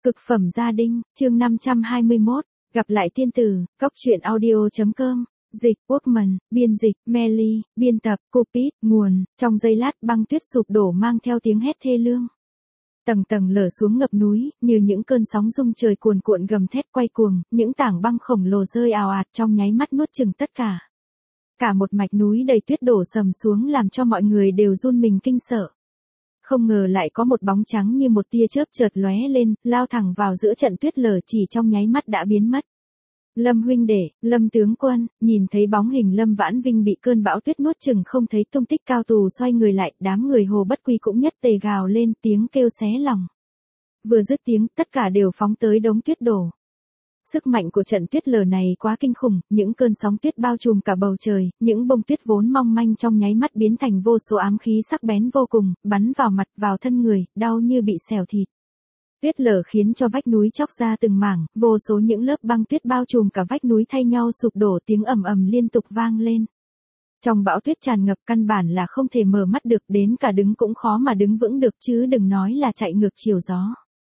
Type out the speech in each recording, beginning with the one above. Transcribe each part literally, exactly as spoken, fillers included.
Cực phẩm gia đình, chương năm trăm hai mươi mốt, gặp lại tiên tử, cóc truyện audio chấm com, dịch, Workman, biên dịch, Melly, biên tập, Cupid, nguồn, trong giây lát băng tuyết sụp đổ mang theo tiếng hét thê lương. Tầng tầng lở xuống ngập núi, như những cơn sóng rung trời cuồn cuộn gầm thét quay cuồng, những tảng băng khổng lồ rơi ào ạt trong nháy mắt nuốt chửng tất cả. Cả một mạch núi đầy tuyết đổ sầm xuống làm cho mọi người đều run mình kinh sợ. Không ngờ lại có một bóng trắng như một tia chớp chợt lóe lên, lao thẳng vào giữa trận tuyết lở chỉ trong nháy mắt đã biến mất. Lâm huynh đệ, Lâm tướng quân, nhìn thấy bóng hình Lâm Vãn Vinh bị cơn bão tuyết nuốt chửng không thấy tung tích, Cao Tù xoay người lại, đám người Hồ Bất Quy cũng nhất tề gào lên, tiếng kêu xé lòng. Vừa dứt tiếng, tất cả đều phóng tới đống tuyết đổ. Sức mạnh của trận tuyết lở này quá kinh khủng, những cơn sóng tuyết bao trùm cả bầu trời, những bông tuyết vốn mong manh trong nháy mắt biến thành vô số ám khí sắc bén vô cùng, bắn vào mặt, vào thân người, đau như bị xẻo thịt. Tuyết lở khiến cho vách núi chóc ra từng mảng, vô số những lớp băng tuyết bao trùm cả vách núi thay nhau sụp đổ, tiếng ầm ầm liên tục vang lên. Trong bão tuyết tràn ngập căn bản là không thể mở mắt được, đến cả đứng cũng khó mà đứng vững được chứ đừng nói là chạy ngược chiều gió.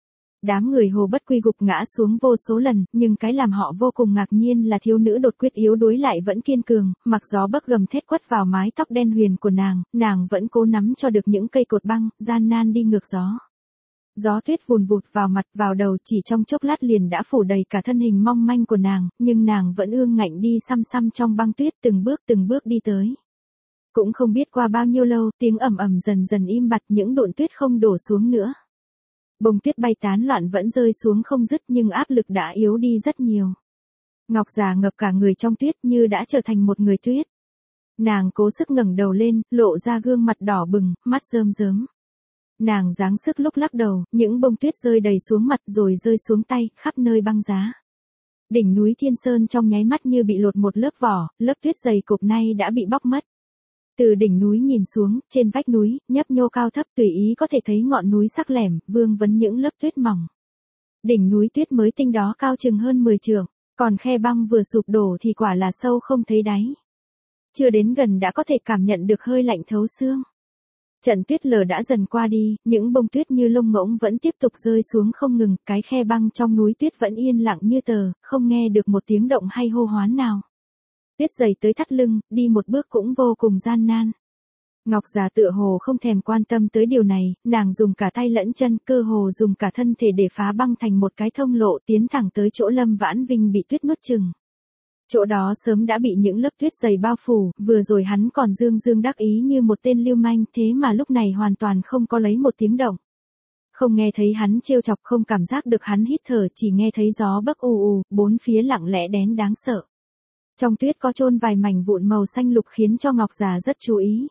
Đám người Hồ Bất Quy gục ngã xuống vô số lần, nhưng cái làm họ vô cùng ngạc nhiên là thiếu nữ đột quyết yếu đuối lại vẫn kiên cường, mặc gió bấc gầm thét quất vào mái tóc đen huyền của nàng, nàng vẫn cố nắm cho được những cây cột băng, gian nan đi ngược gió. Gió tuyết vùn vụt vào mặt vào đầu, chỉ trong chốc lát liền đã phủ đầy cả thân hình mong manh của nàng, nhưng nàng vẫn ương ngạnh đi xăm xăm trong băng tuyết, từng bước từng bước đi tới. Cũng không biết qua bao nhiêu lâu, tiếng ầm ầm dần dần im bặt, những đụn tuyết không đổ xuống nữa. Bông tuyết bay tán loạn vẫn rơi xuống không dứt, nhưng áp lực đã yếu đi rất nhiều. Ngọc Già ngập cả người trong tuyết như đã trở thành một người tuyết. Nàng cố sức ngẩng đầu lên, lộ ra gương mặt đỏ bừng, mắt rơm rớm. Nàng giáng sức lúc lắc đầu, những bông tuyết rơi đầy xuống mặt rồi rơi xuống tay, khắp nơi băng giá. Đỉnh núi Thiên Sơn trong nháy mắt như bị lột một lớp vỏ, lớp tuyết dày cộp nay đã bị bóc mất. Từ đỉnh núi nhìn xuống, trên vách núi, nhấp nhô cao thấp tùy ý có thể thấy ngọn núi sắc lẻm, vương vấn những lớp tuyết mỏng. Đỉnh núi tuyết mới tinh đó cao chừng hơn mười trượng, còn khe băng vừa sụp đổ thì quả là sâu không thấy đáy. Chưa đến gần đã có thể cảm nhận được hơi lạnh thấu xương. Trận tuyết lở đã dần qua đi, những bông tuyết như lông ngỗng vẫn tiếp tục rơi xuống không ngừng, cái khe băng trong núi tuyết vẫn yên lặng như tờ, không nghe được một tiếng động hay hô hoán nào. Tuyết dày tới thắt lưng, đi một bước cũng vô cùng gian nan. Ngọc Già tựa hồ không thèm quan tâm tới điều này, nàng dùng cả tay lẫn chân, cơ hồ dùng cả thân thể để phá băng thành một cái thông lộ tiến thẳng tới chỗ Lâm Vãn Vinh bị tuyết nuốt chửng. Chỗ đó sớm đã bị những lớp tuyết dày bao phủ, vừa rồi hắn còn dương dương đắc ý như một tên lưu manh, thế mà lúc này hoàn toàn không có lấy một tiếng động. Không nghe thấy hắn trêu chọc, không cảm giác được hắn hít thở, chỉ nghe thấy gió bấc ù ù, bốn phía lặng lẽ đén đáng sợ. Trong tuyết có chôn vài mảnh vụn màu xanh lục khiến cho Ngọc Già rất chú ý.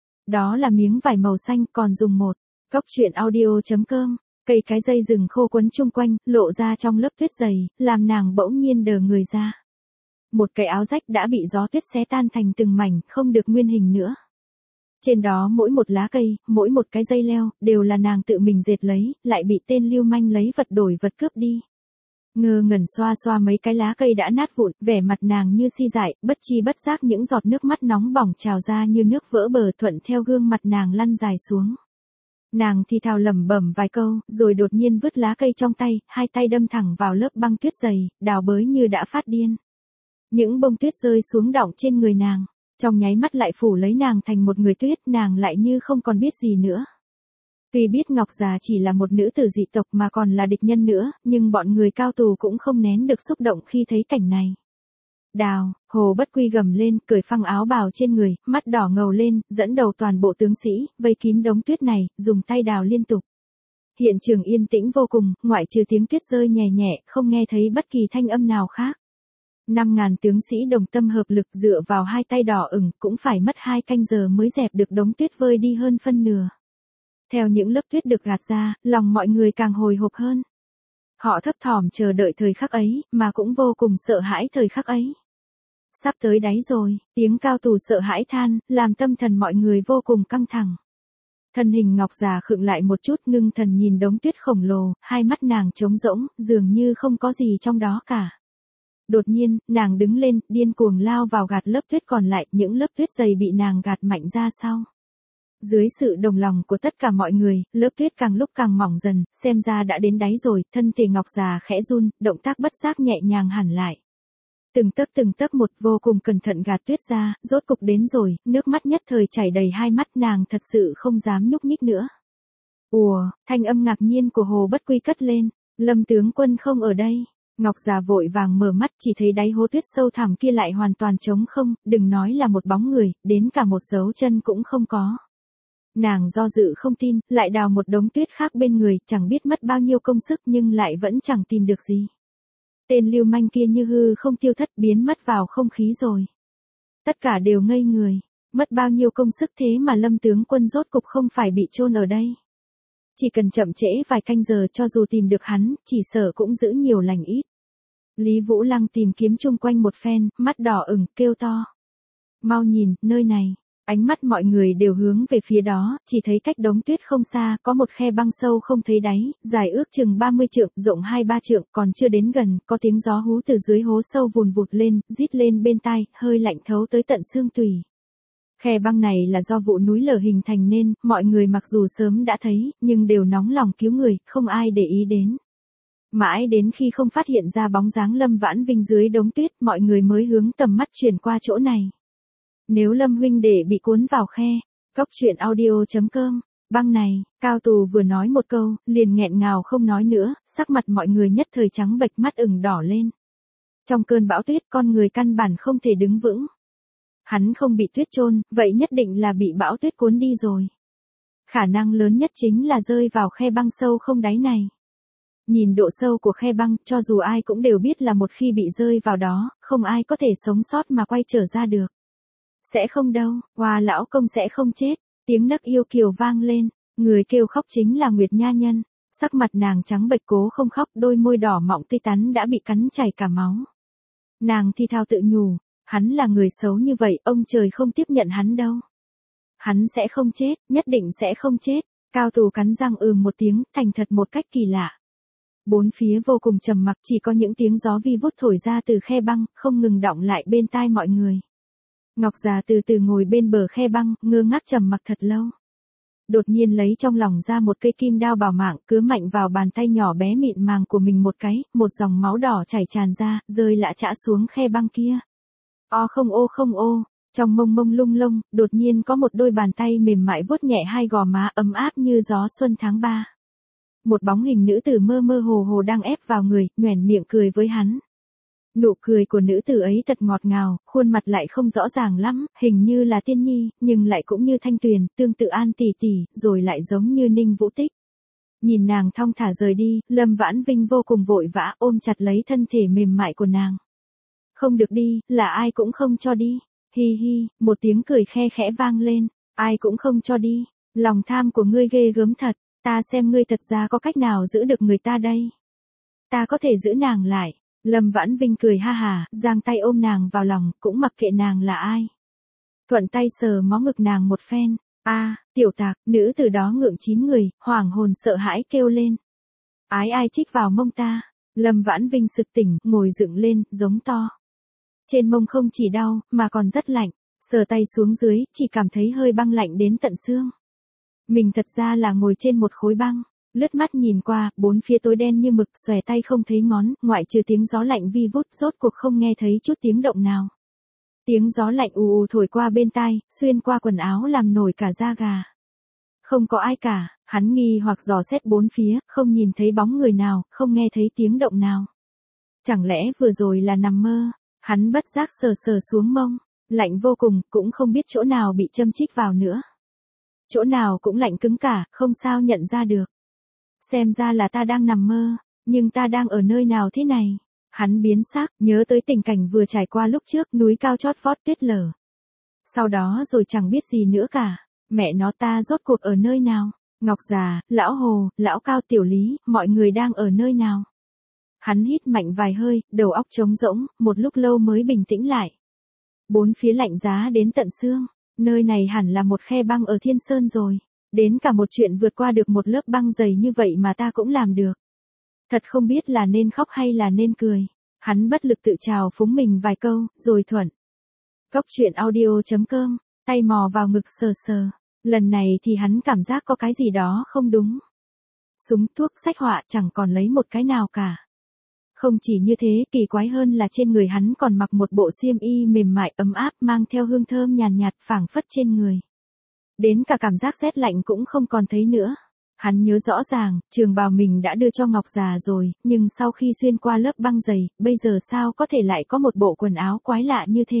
Đó là miếng vải màu xanh, còn dùng một cóc truyện audio chấm com, cây cái dây rừng khô quấn chung quanh, lộ ra trong lớp tuyết dày, làm nàng bỗng nhiên đờ người ra. Một cái áo rách đã bị gió tuyết xé tan thành từng mảnh, không được nguyên hình nữa. Trên đó mỗi một lá cây, mỗi một cái dây leo, đều là nàng tự mình dệt lấy, lại bị tên lưu manh lấy vật đổi vật cướp đi. Ngơ ngẩn xoa xoa mấy cái lá cây đã nát vụn, vẻ mặt nàng như si dại, bất chi bất giác những giọt nước mắt nóng bỏng trào ra như nước vỡ bờ, thuận theo gương mặt nàng lăn dài xuống. Nàng thì thào lẩm bẩm vài câu, rồi đột nhiên vứt lá cây trong tay, hai tay đâm thẳng vào lớp băng tuyết dày, đào bới như đã phát điên. Những bông tuyết rơi xuống đọng trên người nàng, trong nháy mắt lại phủ lấy nàng thành một người tuyết, nàng lại như không còn biết gì nữa. Tuy biết Ngọc Già chỉ là một nữ tử dị tộc mà còn là địch nhân nữa, nhưng bọn người Cao Tù cũng không nén được xúc động khi thấy cảnh này. Đào, Hồ Bất Quy gầm lên, cởi phăng áo bào trên người, mắt đỏ ngầu lên, dẫn đầu toàn bộ tướng sĩ, vây kín đống tuyết này, dùng tay đào liên tục. Hiện trường yên tĩnh vô cùng, ngoại trừ tiếng tuyết rơi nhẹ nhẹ, không nghe thấy bất kỳ thanh âm nào khác. Năm ngàn tướng sĩ đồng tâm hợp lực dựa vào hai tay đỏ ửng, cũng phải mất hai canh giờ mới dẹp được đống tuyết vơi đi hơn phân nửa. Theo những lớp tuyết được gạt ra, lòng mọi người càng hồi hộp hơn. Họ thấp thỏm chờ đợi thời khắc ấy, mà cũng vô cùng sợ hãi thời khắc ấy. Sắp tới đáy rồi, tiếng Cao Tù sợ hãi than, làm tâm thần mọi người vô cùng căng thẳng. Thân hình Ngọc Già khựng lại một chút, ngưng thần nhìn đống tuyết khổng lồ, hai mắt nàng trống rỗng, dường như không có gì trong đó cả. Đột nhiên, nàng đứng lên, điên cuồng lao vào gạt lớp tuyết còn lại, những lớp tuyết dày bị nàng gạt mạnh ra sau. Dưới sự đồng lòng của tất cả mọi người, lớp tuyết càng lúc càng mỏng dần, xem ra đã đến đáy rồi, thân thể Ngọc già khẽ run, động tác bất giác nhẹ nhàng hẳn lại. Từng tấc từng tấc một vô cùng cẩn thận gạt tuyết ra, rốt cục đến rồi, nước mắt nhất thời chảy đầy hai mắt, nàng thật sự không dám nhúc nhích nữa. Ùa, thanh âm ngạc nhiên của Hồ Bất Quy cất lên, Lâm tướng quân không ở đây. Ngọc già vội vàng mở mắt, chỉ thấy đáy hố tuyết sâu thẳm kia lại hoàn toàn trống không, đừng nói là một bóng người, đến cả một dấu chân cũng không có. Nàng do dự không tin, lại đào một đống tuyết khác bên người, chẳng biết mất bao nhiêu công sức nhưng lại vẫn chẳng tìm được gì. Tên lưu manh kia như hư không tiêu thất, biến mất vào không khí rồi. Tất cả đều ngây người, mất bao nhiêu công sức thế mà Lâm tướng quân rốt cục không phải bị chôn ở đây. Chỉ cần chậm trễ vài canh giờ cho dù tìm được hắn, chỉ sợ cũng giữ nhiều lành ít. Lý Vũ Lăng tìm kiếm chung quanh một phen, mắt đỏ ửng, kêu to. Mau nhìn, nơi này. Ánh mắt mọi người đều hướng về phía đó, chỉ thấy cách đống tuyết không xa, có một khe băng sâu không thấy đáy, dài ước chừng ba mươi trượng, rộng hai ba trượng, còn chưa đến gần, có tiếng gió hú từ dưới hố sâu vùn vụt lên, rít lên bên tai, hơi lạnh thấu tới tận xương tủy. Khe băng này là do vụ núi lở hình thành nên, mọi người mặc dù sớm đã thấy, nhưng đều nóng lòng cứu người, không ai để ý đến. Mãi đến khi không phát hiện ra bóng dáng Lâm Vãn Vinh dưới đống tuyết, mọi người mới hướng tầm mắt chuyển qua chỗ này. Nếu Lâm huynh đệ bị cuốn vào khe, cóc truyện audio chấm com, băng này, Cao Tù vừa nói một câu, liền nghẹn ngào không nói nữa, sắc mặt mọi người nhất thời trắng bệch, mắt ửng đỏ lên. Trong cơn bão tuyết, con người căn bản không thể đứng vững. Hắn không bị tuyết chôn, vậy nhất định là bị bão tuyết cuốn đi rồi. Khả năng lớn nhất chính là rơi vào khe băng sâu không đáy này. Nhìn độ sâu của khe băng, cho dù ai cũng đều biết là một khi bị rơi vào đó, không ai có thể sống sót mà quay trở ra được. Sẽ không đâu, Hoa lão công sẽ không chết. Tiếng nấc yêu kiều vang lên, người kêu khóc chính là Nguyệt Nha Nhân. Sắc mặt nàng trắng bệch cố không khóc, đôi môi đỏ mọng tươi tắn đã bị cắn chảy cả máu. Nàng thi thao tự nhủ, hắn là người xấu như vậy, ông trời không tiếp nhận hắn đâu. Hắn sẽ không chết, nhất định sẽ không chết. Cao Tù cắn răng ừ một tiếng, thành thật một cách kỳ lạ. Bốn phía vô cùng trầm mặc, chỉ có những tiếng gió vi vút thổi ra từ khe băng, không ngừng đọng lại bên tai mọi người. Ngọc già từ từ ngồi bên bờ khe băng, ngơ ngác trầm mặc thật lâu. Đột nhiên lấy trong lòng ra một cây kim đao bảo mạng, cứa mạnh vào bàn tay nhỏ bé mịn màng của mình một cái, một dòng máu đỏ chảy tràn ra, rơi lã chã xuống khe băng kia. O không ô không ô, trong mông mông lung lông, đột nhiên có một đôi bàn tay mềm mại vuốt nhẹ hai gò má ấm áp như gió xuân tháng ba. Một bóng hình nữ tử mơ mơ hồ hồ đang ép vào người, nhoẻn miệng cười với hắn. Nụ cười của nữ tử ấy thật ngọt ngào, khuôn mặt lại không rõ ràng lắm, hình như là tiên nhi, nhưng lại cũng như thanh tuyền, tương tự An tỷ tỷ, rồi lại giống như Ninh Vũ Tích. Nhìn nàng thong thả rời đi, Lâm Vãn Vinh vô cùng vội vã ôm chặt lấy thân thể mềm mại của nàng. Không được đi, là ai cũng không cho đi. Hi hi, một tiếng cười khe khẽ vang lên, ai cũng không cho đi. Lòng tham của ngươi ghê gớm thật, ta xem ngươi thật ra có cách nào giữ được người ta đây. Ta có thể giữ nàng lại. Lâm Vãn Vinh cười ha hà, giang tay ôm nàng vào lòng, cũng mặc kệ nàng là ai. Thuận tay sờ mó ngực nàng một phen. A, à, tiểu tạc, nữ từ đó ngượng chín người, hoảng hồn sợ hãi kêu lên. Ái ai chích vào mông ta. Lâm Vãn Vinh sực tỉnh, ngồi dựng lên, giống to. Trên mông không chỉ đau, mà còn rất lạnh. Sờ tay xuống dưới, chỉ cảm thấy hơi băng lạnh đến tận xương. Mình thật ra là ngồi trên một khối băng. Lướt mắt nhìn qua, bốn phía tối đen như mực, xòe tay không thấy ngón, ngoại trừ tiếng gió lạnh vi vút, rốt cuộc không nghe thấy chút tiếng động nào. Tiếng gió lạnh ù ù thổi qua bên tai, xuyên qua quần áo làm nổi cả da gà. Không có ai cả, hắn nghi hoặc dò xét bốn phía, không nhìn thấy bóng người nào, không nghe thấy tiếng động nào. Chẳng lẽ vừa rồi là nằm mơ? Hắn bất giác sờ sờ xuống mông, lạnh vô cùng, cũng không biết chỗ nào bị châm chích vào nữa. Chỗ nào cũng lạnh cứng cả, không sao nhận ra được. Xem ra là ta đang nằm mơ, nhưng ta đang ở nơi nào thế này? Hắn biến sắc, nhớ tới tình cảnh vừa trải qua lúc trước, núi cao chót vót tuyết lở. Sau đó rồi chẳng biết gì nữa cả, mẹ nó ta rốt cuộc ở nơi nào? Ngọc già, lão Hồ, lão Cao, tiểu Lý, mọi người đang ở nơi nào? Hắn hít mạnh vài hơi, đầu óc trống rỗng, một lúc lâu mới bình tĩnh lại. Bốn phía lạnh giá đến tận xương, nơi này hẳn là một khe băng ở Thiên Sơn rồi. Đến cả một chuyện vượt qua được một lớp băng dày như vậy mà ta cũng làm được. Thật không biết là nên khóc hay là nên cười. Hắn bất lực tự trào phúng mình vài câu, rồi thuận. Cóc truyện audio chấm com, tay mò vào ngực sờ sờ. Lần này thì hắn cảm giác có cái gì đó không đúng. Súng, thuốc, sách họa chẳng còn lấy một cái nào cả. Không chỉ như thế, kỳ quái hơn là trên người hắn còn mặc một bộ xiêm y mềm mại ấm áp mang theo hương thơm nhàn nhạt, nhạt phảng phất trên người. Đến cả cảm giác rét lạnh cũng không còn thấy nữa. Hắn nhớ rõ ràng, trường bào mình đã đưa cho Ngọc già rồi, nhưng sau khi xuyên qua lớp băng dày, bây giờ sao có thể lại có một bộ quần áo quái lạ như thế.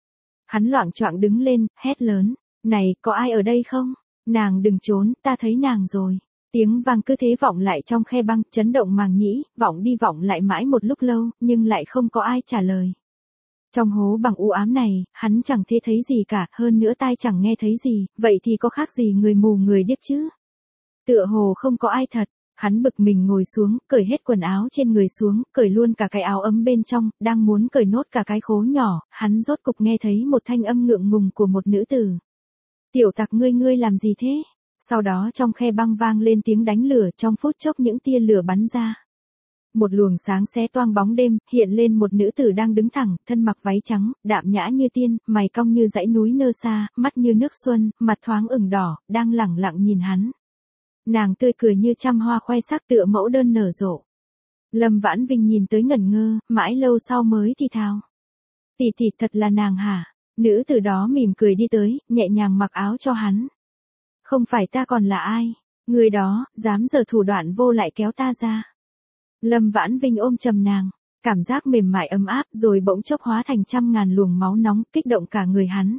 Hắn loạng choạng đứng lên, hét lớn, này, có ai ở đây không? Nàng đừng trốn, ta thấy nàng rồi. Tiếng vang cứ thế vọng lại trong khe băng, chấn động màng nhĩ, vọng đi vọng lại mãi một lúc lâu, nhưng lại không có ai trả lời. Trong hố bằng u ám này, hắn chẳng thể thấy gì cả, hơn nữa tai chẳng nghe thấy gì, vậy thì có khác gì người mù người điếc chứ? Tựa hồ không có ai thật, hắn bực mình ngồi xuống, cởi hết quần áo trên người xuống, cởi luôn cả cái áo ấm bên trong, đang muốn cởi nốt cả cái khố nhỏ, hắn rốt cục nghe thấy một thanh âm ngượng ngùng của một nữ tử. Tiểu tặc ngươi ngươi làm gì thế? Sau đó trong khe băng vang lên tiếng đánh lửa, trong phút chốc những tia lửa bắn ra. Một luồng sáng xé toang bóng đêm, hiện lên một nữ tử đang đứng thẳng, thân mặc váy trắng, đạm nhã như tiên, mày cong như dãy núi nơ xa, mắt như nước xuân, mặt thoáng ửng đỏ, đang lẳng lặng nhìn hắn. Nàng tươi cười như trăm hoa khoe sắc tựa mẫu đơn nở rộ. Lâm Vãn Vinh nhìn tới ngẩn ngơ, mãi lâu sau mới thì thào. Tỷ tỷ thật là nàng hả? Nữ tử đó mỉm cười đi tới, nhẹ nhàng mặc áo cho hắn. Không phải ta còn là ai? Người đó, dám giở thủ đoạn vô lại kéo ta ra. Lâm Vãn Vinh ôm chầm nàng, cảm giác mềm mại ấm áp rồi bỗng chốc hóa thành trăm ngàn luồng máu nóng, kích động cả người hắn.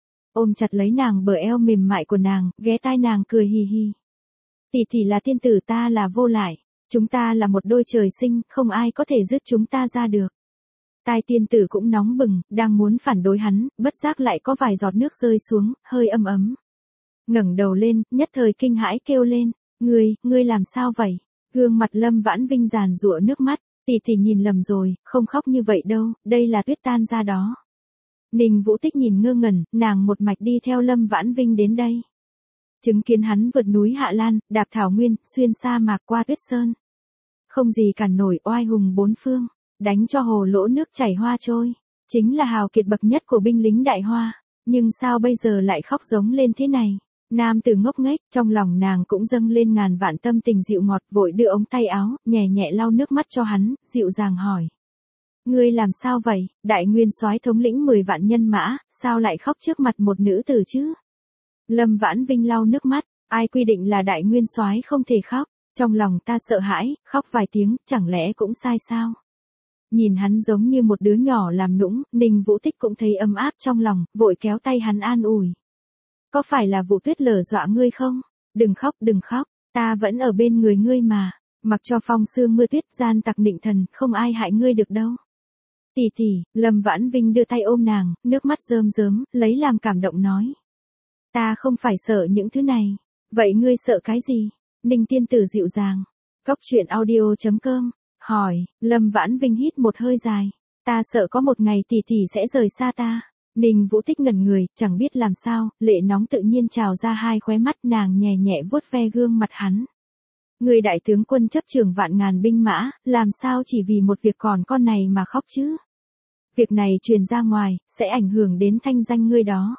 Ôm chặt lấy nàng bờ eo mềm mại của nàng, ghé tai nàng cười hì hì. Tỷ tỷ là tiên tử, ta là vô lại, chúng ta là một đôi trời sinh, không ai có thể dứt chúng ta ra được. Tai tiên tử cũng nóng bừng, đang muốn phản đối hắn, bất giác lại có vài giọt nước rơi xuống, hơi ấm ấm. Ngẩng đầu lên, nhất thời kinh hãi kêu lên, ngươi, ngươi làm sao vậy? Gương mặt Lâm Vãn Vinh giàn giụa nước mắt, tỷ tỷ nhìn lầm rồi, không khóc như vậy đâu, đây là tuyết tan ra đó. Ninh Vũ Tích nhìn ngơ ngẩn, nàng một mạch đi theo Lâm Vãn Vinh đến đây. Chứng kiến hắn vượt núi Hạ Lan, đạp thảo nguyên, xuyên sa mạc qua tuyết sơn. Không gì cản nổi oai hùng bốn phương, đánh cho hồ lỗ nước chảy hoa trôi, chính là hào kiệt bậc nhất của binh lính Đại Hoa, nhưng sao bây giờ lại khóc giống lên thế này? Nam tử ngốc nghếch, trong lòng nàng cũng dâng lên ngàn vạn tâm tình dịu ngọt, vội đưa ống tay áo, nhẹ nhẹ lau nước mắt cho hắn, dịu dàng hỏi. Ngươi làm sao vậy, đại nguyên soái thống lĩnh mười vạn nhân mã, sao lại khóc trước mặt một nữ tử chứ? Lâm Vãn Vinh lau nước mắt, ai quy định là đại nguyên soái không thể khóc, trong lòng ta sợ hãi, khóc vài tiếng, chẳng lẽ cũng sai sao? Nhìn hắn giống như một đứa nhỏ làm nũng, Ninh Vũ Tích cũng thấy ấm áp trong lòng, vội kéo tay hắn an ủi. Có phải là Vũ Tuyết lở dọa ngươi không? Đừng khóc, đừng khóc, ta vẫn ở bên người ngươi mà, mặc cho phong sương mưa tuyết gian tặc nịnh thần, không ai hại ngươi được đâu. Tỷ tỷ, Lâm Vãn Vinh đưa tay ôm nàng, nước mắt rơm rớm, lấy làm cảm động nói. Ta không phải sợ những thứ này, vậy ngươi sợ cái gì? Ninh tiên tử dịu dàng. Cóc truyện audio chấm com, hỏi, Lâm Vãn Vinh hít một hơi dài. Ta sợ có một ngày tỷ tỷ sẽ rời xa ta. Ninh Vũ Tích ngẩn người, chẳng biết làm sao, lệ nóng tự nhiên trào ra hai khóe mắt, nàng nhẹ nhẹ vuốt ve gương mặt hắn. Người đại tướng quân chấp trưởng vạn ngàn binh mã, làm sao chỉ vì một việc còn con này mà khóc chứ? Việc này truyền ra ngoài, sẽ ảnh hưởng đến thanh danh ngươi đó.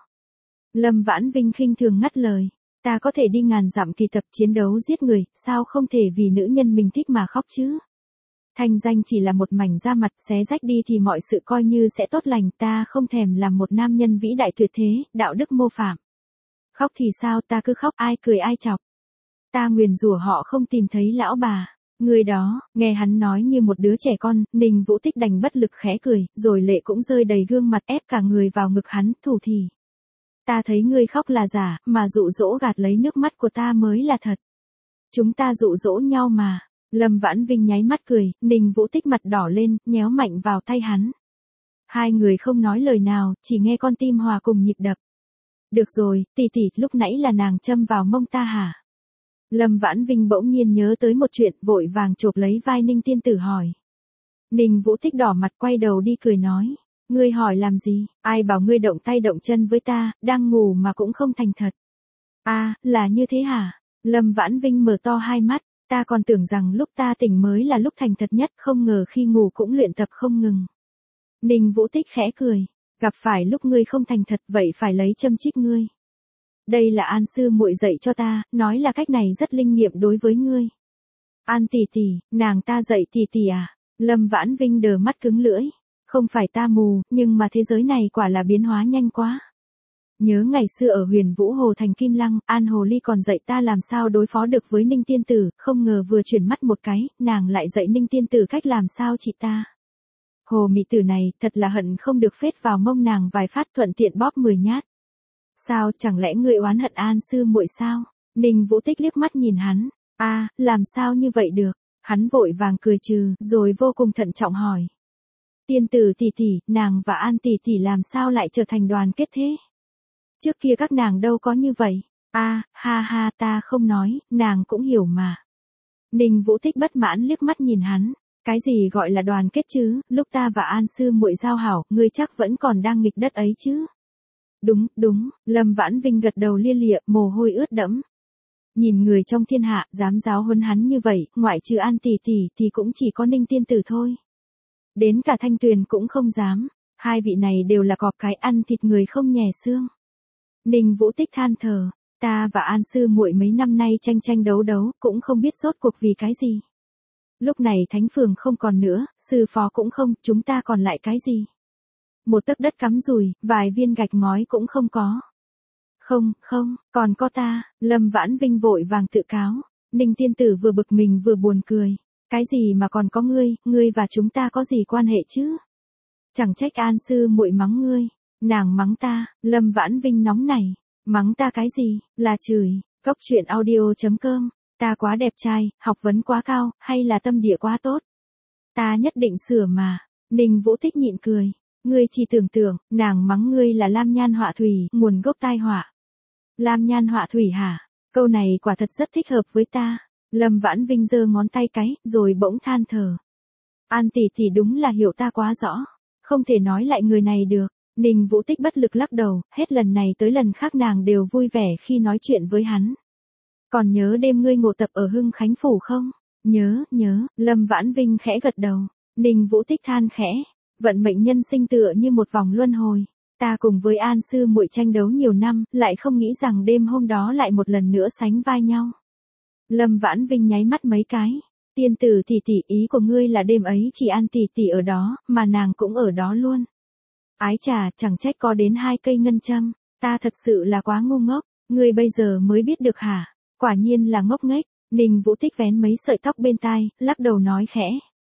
Lâm Vãn Vinh khinh thường ngắt lời, ta có thể đi ngàn dặm kỳ tập chiến đấu giết người, sao không thể vì nữ nhân mình thích mà khóc chứ? Thanh danh chỉ là một mảnh da mặt, xé rách đi thì mọi sự coi như sẽ tốt lành, ta không thèm làm một nam nhân vĩ đại tuyệt thế, đạo đức mô phạm. Khóc thì sao, ta cứ khóc, ai cười ai chọc. Ta nguyền rủa họ không tìm thấy lão bà. Người đó, nghe hắn nói như một đứa trẻ con, Ninh Vũ Tích đành bất lực khẽ cười, rồi lệ cũng rơi đầy gương mặt, ép cả người vào ngực hắn, thủ thỉ. Ta thấy ngươi khóc là giả, mà dụ dỗ gạt lấy nước mắt của ta mới là thật. Chúng ta dụ dỗ nhau mà. Lâm Vãn Vinh nháy mắt cười, Ninh Vũ Tích mặt đỏ lên, nhéo mạnh vào tay hắn. Hai người không nói lời nào, chỉ nghe con tim hòa cùng nhịp đập. Được rồi, tỷ tỷ, lúc nãy là nàng châm vào mông ta hả? Lâm Vãn Vinh bỗng nhiên nhớ tới một chuyện, vội vàng chộp lấy vai Ninh tiên tử hỏi. Ninh Vũ Tích đỏ mặt quay đầu đi cười nói. Ngươi hỏi làm gì, ai bảo ngươi động tay động chân với ta, đang ngủ mà cũng không thành thật. À, là như thế hả? Lâm Vãn Vinh mở to hai mắt, ta còn tưởng rằng lúc ta tỉnh mới là lúc thành thật nhất, không ngờ khi ngủ cũng luyện tập không ngừng. Ninh Vũ Tích khẽ cười, gặp phải lúc ngươi không thành thật vậy phải lấy châm chích ngươi. Đây là An sư muội dạy cho ta, nói là cách này rất linh nghiệm đối với ngươi. An tỷ tỷ, nàng ta dạy tỷ tỷ à? Lâm Vãn Vinh đờ mắt cứng lưỡi. Không phải ta mù, nhưng mà thế giới này quả là biến hóa nhanh quá. Nhớ ngày xưa ở Huyền Vũ Hồ thành Kim Lăng, An Hồ Ly còn dạy ta làm sao đối phó được với Ninh tiên tử, không ngờ vừa chuyển mắt một cái, nàng lại dạy Ninh tiên tử cách làm sao chị ta. Hồ mị tử này, thật là hận không được phết vào mông nàng vài phát thuận tiện bóp mười nhát. Sao, chẳng lẽ ngươi oán hận An sư muội sao? Ninh Vũ Tích liếc mắt nhìn hắn. A, à, làm sao như vậy được? Hắn vội vàng cười trừ, rồi vô cùng thận trọng hỏi. Tiên tử tỷ tỷ, nàng và An tỷ tỷ làm sao lại trở thành đoàn kết thế? Trước kia các nàng đâu có như vậy. A, à, ha ha, ta không nói, nàng cũng hiểu mà. Ninh Vũ Tích bất mãn liếc mắt nhìn hắn. Cái gì gọi là đoàn kết chứ, lúc ta và An sư muội giao hảo, ngươi chắc vẫn còn đang nghịch đất ấy chứ? Đúng, đúng, Lâm Vãn Vinh gật đầu lia lịa, mồ hôi ướt đẫm. Nhìn người trong thiên hạ, dám giáo huấn hắn như vậy, ngoại trừ An tỷ tỷ thì cũng chỉ có Ninh tiên tử thôi. Đến cả Thanh Tuyền cũng không dám, hai vị này đều là cọp cái ăn thịt người không nhè xương. Ninh Vũ Tích than thở, ta và An sư muội mấy năm nay tranh tranh đấu đấu, cũng không biết rốt cuộc vì cái gì. Lúc này thánh phường không còn nữa, sư phó cũng không, chúng ta còn lại cái gì? Một tấc đất cắm rùi, vài viên gạch ngói cũng không có. Không, không, còn có ta, Lâm Vãn Vinh vội vàng tự cáo. Ninh tiên tử vừa bực mình vừa buồn cười. Cái gì mà còn có ngươi, ngươi và chúng ta có gì quan hệ chứ? Chẳng trách An sư muội mắng ngươi, nàng mắng ta, Lâm Vãn Vinh nóng nảy. Mắng ta cái gì, là chửi, cốc truyện audio chấm com. Ta quá đẹp trai, học vấn quá cao, hay là tâm địa quá tốt? Ta nhất định sửa mà. Ninh Vũ Tích nhịn cười. Ngươi chỉ tưởng tượng, nàng mắng ngươi là Lam Nhan Họa Thủy, nguồn gốc tai họa. Lam Nhan Họa Thủy hả? Câu này quả thật rất thích hợp với ta. Lâm Vãn Vinh giơ ngón tay cái, rồi bỗng than thở. An tỷ tỷ đúng là hiểu ta quá rõ. Không thể nói lại người này được. Ninh Vũ Tích bất lực lắc đầu, hết lần này tới lần khác nàng đều vui vẻ khi nói chuyện với hắn. Còn nhớ đêm ngươi ngộ tập ở Hưng Khánh Phủ không? Nhớ, nhớ, Lâm Vãn Vinh khẽ gật đầu. Ninh Vũ Tích than khẽ. Vận mệnh nhân sinh tựa như một vòng luân hồi. Ta cùng với An sư muội tranh đấu nhiều năm, lại không nghĩ rằng đêm hôm đó lại một lần nữa sánh vai nhau. Lâm Vãn Vinh nháy mắt mấy cái. Tiên tử tỷ tỷ, ý của ngươi là đêm ấy chỉ An tỷ tỷ ở đó, mà nàng cũng ở đó luôn. Ái chà, chẳng trách có đến hai cây ngân châm. Ta thật sự là quá ngu ngốc. Ngươi bây giờ mới biết được hả? Quả nhiên là ngốc nghếch. Ninh Vũ Tích vén mấy sợi tóc bên tai, lắc đầu nói khẽ.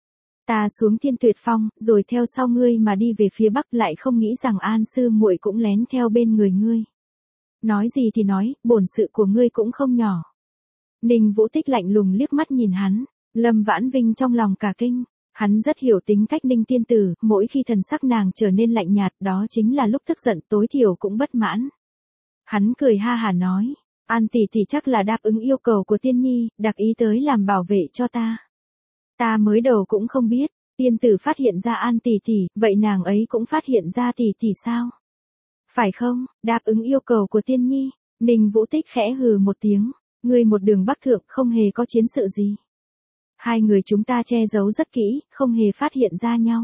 Ta xuống Thiên Tuyệt Phong, rồi theo sau ngươi mà đi về phía bắc, lại không nghĩ rằng An sư muội cũng lén theo bên người ngươi. Nói gì thì nói, bổn sự của ngươi cũng không nhỏ. Ninh Vũ Tích lạnh lùng liếc mắt nhìn hắn, Lâm Vãn Vinh trong lòng cả kinh. Hắn rất hiểu tính cách Ninh tiên tử, mỗi khi thần sắc nàng trở nên lạnh nhạt, đó chính là lúc tức giận, tối thiểu cũng bất mãn. Hắn cười ha hả nói, An tỷ tỷ chắc là đáp ứng yêu cầu của tiên nhi, đặc ý tới làm bảo vệ cho ta. Ta mới đầu cũng không biết, tiên tử phát hiện ra An tỷ tỷ, vậy nàng ấy cũng phát hiện ra tỷ tỷ sao? Phải không, đáp ứng yêu cầu của tiên nhi? Ninh Vũ Tích khẽ hừ một tiếng, ngươi một đường bắc thượng không hề có chiến sự gì. Hai người chúng ta che giấu rất kỹ, không hề phát hiện ra nhau.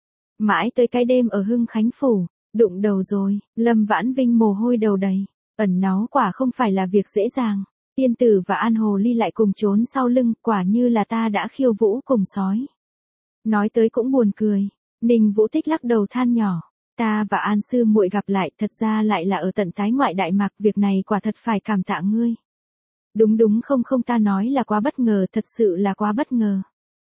Mãi tới cái đêm ở Hưng Khánh Phủ, đụng đầu rồi, Lâm Vãn Vinh mồ hôi đầu đầy, ẩn náu quả không phải là việc dễ dàng. Tiên tử và An Hồ Ly lại cùng trốn sau lưng, quả như là ta đã khiêu vũ cùng sói. Nói tới cũng buồn cười, Ninh Vũ Tích lắc đầu than nhỏ, ta và An sư muội gặp lại, thật ra lại là ở tận Tái Ngoại Đại Mạc, việc này quả thật phải cảm tạ ngươi. Đúng đúng không không ta nói là quá bất ngờ, thật sự là quá bất ngờ.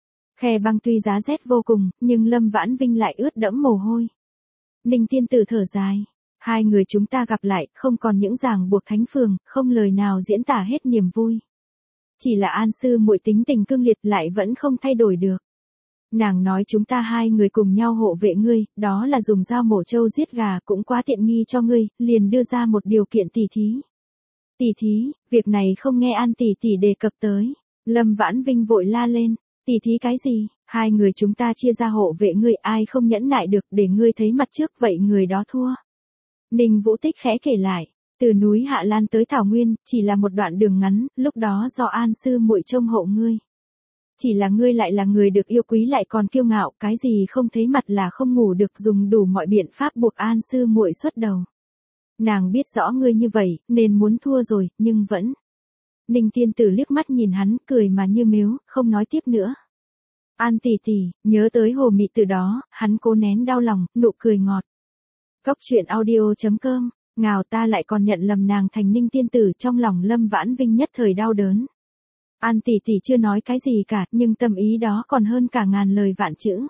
Khe băng tuy giá rét vô cùng, nhưng Lâm Vãn Vinh lại ướt đẫm mồ hôi. Ninh tiên tử thở dài. Hai người chúng ta gặp lại, không còn những ràng buộc thánh phường, không lời nào diễn tả hết niềm vui. Chỉ là An sư muội tính tình cương liệt lại vẫn không thay đổi được. Nàng nói chúng ta hai người cùng nhau hộ vệ ngươi, đó là dùng dao mổ trâu giết gà cũng quá tiện nghi cho ngươi, liền đưa ra một điều kiện tỉ thí. Tỉ thí, việc này không nghe An tỷ tỷ đề cập tới. Lâm Vãn Vinh vội la lên, tỉ thí cái gì, hai người chúng ta chia ra hộ vệ ngươi, ai không nhẫn nại được để ngươi thấy mặt trước, vậy người đó thua. Ninh Vũ Tích khẽ kể lại, từ núi Hạ Lan tới Thảo Nguyên, chỉ là một đoạn đường ngắn, lúc đó do An sư muội trông hộ ngươi. Chỉ là ngươi lại là người được yêu quý lại còn kiêu ngạo, cái gì không thấy mặt là không ngủ được, dùng đủ mọi biện pháp buộc An sư muội xuất đầu. Nàng biết rõ ngươi như vậy, nên muốn thua rồi, nhưng vẫn. Ninh tiên tử liếc mắt nhìn hắn, cười mà như mếu, không nói tiếp nữa. An tỷ tỷ, nhớ tới hồ mị từ đó, hắn cố nén đau lòng, nụ cười ngọt. Cốc truyện audio chấm com, ngào ta lại còn nhận lầm nàng thành Ninh tiên tử, trong lòng Lâm Vãn Vinh nhất thời đau đớn. An tỷ tỷ chưa nói cái gì cả, nhưng tâm ý đó còn hơn cả ngàn lời vạn chữ.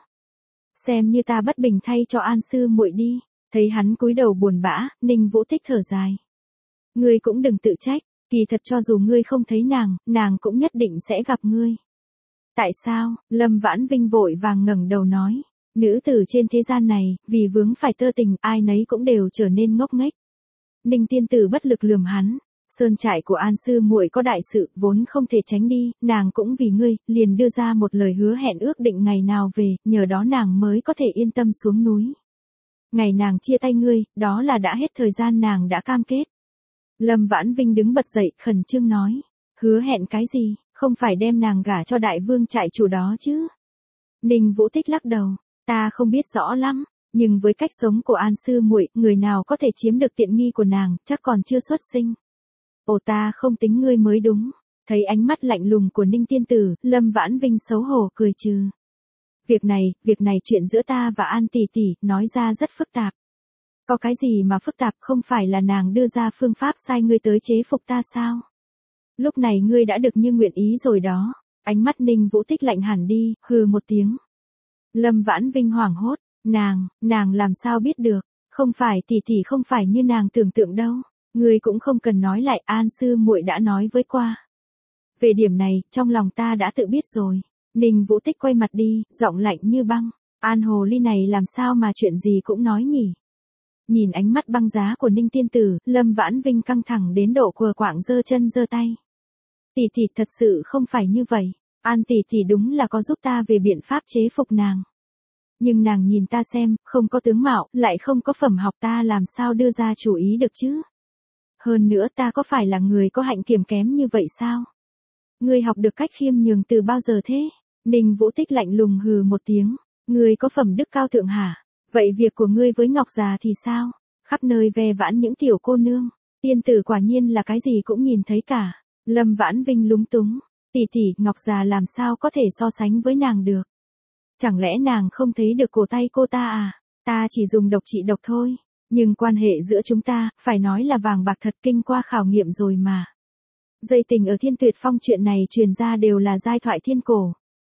Xem như ta bất bình thay cho An sư muội đi. Thấy hắn cúi đầu buồn bã, Ninh Vũ Tích thở dài. Ngươi cũng đừng tự trách, kỳ thật cho dù ngươi không thấy nàng, nàng cũng nhất định sẽ gặp ngươi. Tại sao? Lâm Vãn Vinh vội vàng ngẩng đầu nói. Nữ tử trên thế gian này, vì vướng phải tơ tình, ai nấy cũng đều trở nên ngốc nghếch. Ninh tiên tử bất lực lườm hắn. Sơn trại của An sư muội có đại sự, vốn không thể tránh đi, nàng cũng vì ngươi, liền đưa ra một lời hứa hẹn ước định ngày nào về, nhờ đó nàng mới có thể yên tâm xuống núi. Ngày nàng chia tay ngươi, đó là đã hết thời gian nàng đã cam kết. Lâm Vãn Vinh đứng bật dậy, khẩn trương nói. Hứa hẹn cái gì, không phải đem nàng gả cho đại vương trại chủ đó chứ? Ninh Vũ Tích lắc đầu, ta không biết rõ lắm, nhưng với cách sống của An sư muội, người nào có thể chiếm được tiện nghi của nàng, chắc còn chưa xuất sinh. Ồ, ta không tính ngươi mới đúng. Thấy ánh mắt lạnh lùng của Ninh tiên tử, Lâm Vãn Vinh xấu hổ cười trừ. Việc này, việc này chuyện giữa ta và An tỷ tỷ, nói ra rất phức tạp. Có cái gì mà phức tạp, không phải là nàng đưa ra phương pháp sai ngươi tới chế phục ta sao? Lúc này ngươi đã được như nguyện ý rồi đó. Ánh mắt Ninh Vũ Tích lạnh hẳn đi, hừ một tiếng. Lâm Vãn Vinh hoảng hốt, nàng, nàng làm sao biết được, không phải tỷ tỷ không phải như nàng tưởng tượng đâu. Ngươi cũng không cần nói lại, An sư muội đã nói với qua. Về điểm này, trong lòng ta đã tự biết rồi. Ninh Vũ Tích quay mặt đi, giọng lạnh như băng. An hồ ly này làm sao mà chuyện gì cũng nói nhỉ? Nhìn ánh mắt băng giá của Ninh tiên tử, Lâm Vãn Vinh căng thẳng đến độ quờ quạng giơ chân giơ tay. Tỷ tỷ thật sự không phải như vậy. An tỷ tỷ đúng là có giúp ta về biện pháp chế phục nàng. Nhưng nàng nhìn ta xem, không có tướng mạo, lại không có phẩm học, ta làm sao đưa ra chủ ý được chứ? Hơn nữa ta có phải là người có hạnh kiểm kém như vậy sao? Ngươi học được cách khiêm nhường từ bao giờ thế? Ninh Vũ Tích lạnh lùng hừ một tiếng. Ngươi có phẩm đức cao thượng hả? Vậy việc của ngươi với Ngọc già thì sao? Khắp nơi ve vãn những tiểu cô nương. Tiên tử quả nhiên là cái gì cũng nhìn thấy cả. Lâm Vãn Vinh lúng túng. Tỷ tỷ, Ngọc già làm sao có thể so sánh với nàng được? Chẳng lẽ nàng không thấy được cổ tay cô ta à? Ta chỉ dùng độc trị độc thôi. Nhưng quan hệ giữa chúng ta, phải nói là vàng bạc thật, kinh qua khảo nghiệm rồi mà. Dây tình ở Thiên Tuyệt Phong chuyện này truyền ra đều là giai thoại thiên cổ.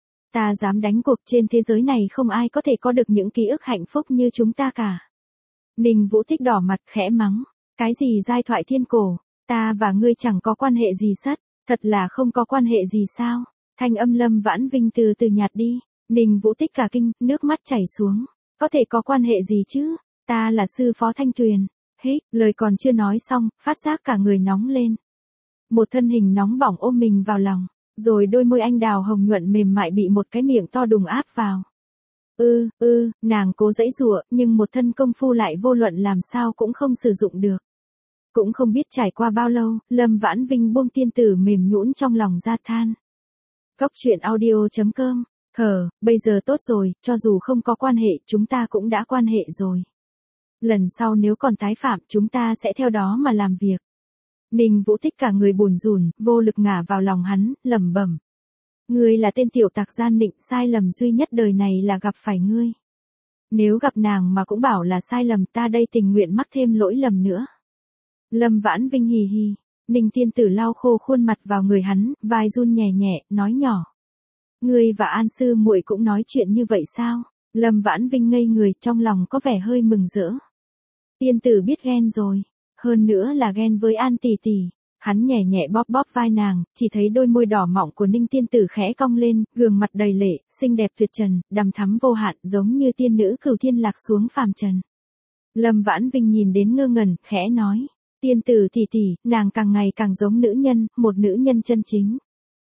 Ta dám đánh cuộc, trên thế giới này không ai có thể có được những ký ức hạnh phúc như chúng ta cả. Ninh Vũ Tích đỏ mặt khẽ mắng. Cái gì giai thoại thiên cổ? Ta và ngươi chẳng có quan hệ gì sất, thật là không có quan hệ gì sao? Thanh âm Lâm Vãn Vinh từ từ nhạt đi. Ninh Vũ Tích cả kinh, nước mắt chảy xuống. Có thể có quan hệ gì chứ? Ta là sư phó Thanh Tuyền. Hít, lời còn chưa nói xong, phát giác cả người nóng lên. Một thân hình nóng bỏng ôm mình vào lòng, rồi đôi môi anh đào hồng nhuận mềm mại bị một cái miệng to đùng áp vào. Ư, ư, nàng cố giãy giụa, nhưng một thân công phu lại vô luận làm sao cũng không sử dụng được. Cũng không biết trải qua bao lâu, Lâm Vãn Vinh buông tiên tử mềm nhũn trong lòng ra than. Cốc truyện audio chấm com. Hờ, bây giờ tốt rồi, cho dù không có quan hệ, chúng ta cũng đã quan hệ rồi. Lần sau nếu còn tái phạm, chúng ta sẽ theo đó mà làm việc. Ninh Vũ Tích cả người bùn rùn, vô lực ngả vào lòng hắn, lẩm bẩm. Ngươi là tên tiểu tặc gian nịnh, sai lầm duy nhất đời này là gặp phải ngươi. Nếu gặp nàng mà cũng bảo là sai lầm, ta đây tình nguyện mắc thêm lỗi lầm nữa. Lâm Vãn Vinh hì hì. Ninh tiên tử lau khô khuôn mặt vào người hắn, vai run nhẹ nhẹ, nói nhỏ. Ngươi và An sư muội cũng nói chuyện như vậy sao? Lâm Vãn Vinh ngây người, trong lòng có vẻ hơi mừng rỡ. Tiên tử biết ghen rồi. Hơn nữa là ghen với An tỷ tỷ. Hắn nhẹ nhẹ bóp bóp vai nàng, chỉ thấy đôi môi đỏ mọng của Ninh tiên tử khẽ cong lên, gương mặt đầy lệ, xinh đẹp tuyệt trần, đằm thắm vô hạn, giống như tiên nữ cửu thiên lạc xuống phàm trần. Lâm Vãn Vinh nhìn đến ngơ ngẩn, khẽ nói. Tiên tử tỷ tỷ, nàng càng ngày càng giống nữ nhân, một nữ nhân chân chính.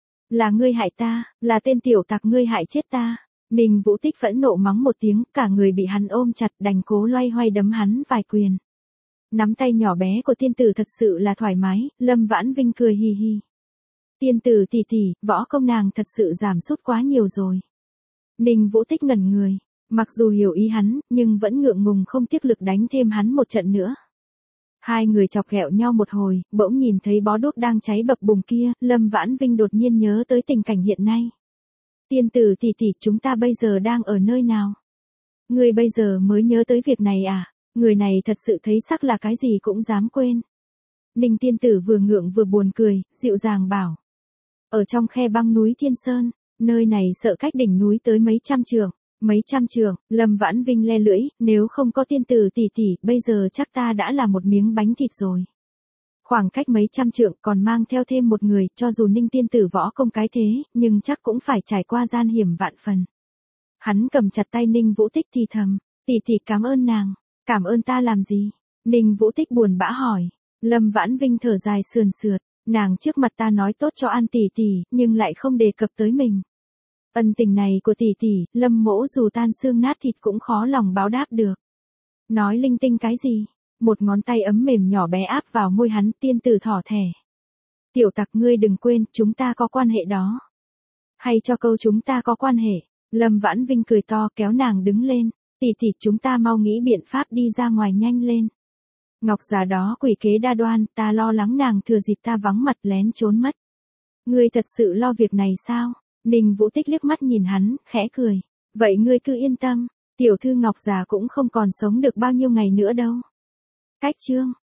Là ngươi hại ta, là tên tiểu tặc ngươi hại chết ta. Ninh Vũ Tích phẫn nộ mắng một tiếng, cả người bị hắn ôm chặt, đành cố loay hoay đấm hắn vài quyền. Nắm tay nhỏ bé của tiên tử thật sự là thoải mái, Lâm Vãn Vinh cười hì hì. Tiên tử tỷ tỷ, võ công nàng thật sự giảm sút quá nhiều rồi. Ninh Vũ Tích ngẩn người, mặc dù hiểu ý hắn, nhưng vẫn ngượng ngùng không tiếc lực đánh thêm hắn một trận nữa. Hai người chọc ghẹo nhau một hồi, bỗng nhìn thấy bó đuốc đang cháy bập bùng kia, Lâm Vãn Vinh đột nhiên nhớ tới tình cảnh hiện nay. Tiên tử tỷ tỷ, chúng ta bây giờ đang ở nơi nào? Ngươi bây giờ mới nhớ tới việc này à? Người này thật sự thấy sắc là cái gì cũng dám quên. Ninh tiên tử vừa ngượng vừa buồn cười, dịu dàng bảo. Ở trong khe băng núi Thiên Sơn, nơi này sợ cách đỉnh núi tới mấy trăm trượng. Mấy trăm trượng, Lâm Vãn Vinh le lưỡi, nếu không có tiên tử tỷ tỷ, bây giờ chắc ta đã là một miếng bánh thịt rồi. Khoảng cách mấy trăm trượng còn mang theo thêm một người, cho dù Ninh tiên tử võ công cái thế, nhưng chắc cũng phải trải qua gian hiểm vạn phần. Hắn cầm chặt tay Ninh Vũ Tích thì thầm, tỷ tỷ cảm ơn nàng, cảm ơn ta làm gì? Ninh Vũ Tích buồn bã hỏi. Lâm Vãn Vinh thở dài sườn sượt, nàng trước mặt ta nói tốt cho An tỷ tỷ, nhưng lại không đề cập tới mình. Ân tình này của tỷ tỷ, Lâm mỗ dù tan xương nát thịt cũng khó lòng báo đáp được. Nói linh tinh cái gì? Một ngón tay ấm mềm nhỏ bé áp vào môi hắn, tiên tử thỏ thẻ. Tiểu tặc, ngươi đừng quên, chúng ta có quan hệ đó. Hay cho câu chúng ta có quan hệ. Lâm Vãn Vinh cười to kéo nàng đứng lên. Tỷ tỷ, chúng ta mau nghĩ biện pháp đi ra ngoài nhanh lên. Ngọc già đó quỷ kế đa đoan, ta lo lắng nàng thừa dịp ta vắng mặt lén trốn mất. Ngươi thật sự lo việc này sao? Ninh Vũ Tích liếc mắt nhìn hắn, khẽ cười. Vậy ngươi cứ yên tâm, tiểu thư Ngọc già cũng không còn sống được bao nhiêu ngày nữa đâu. Cách chương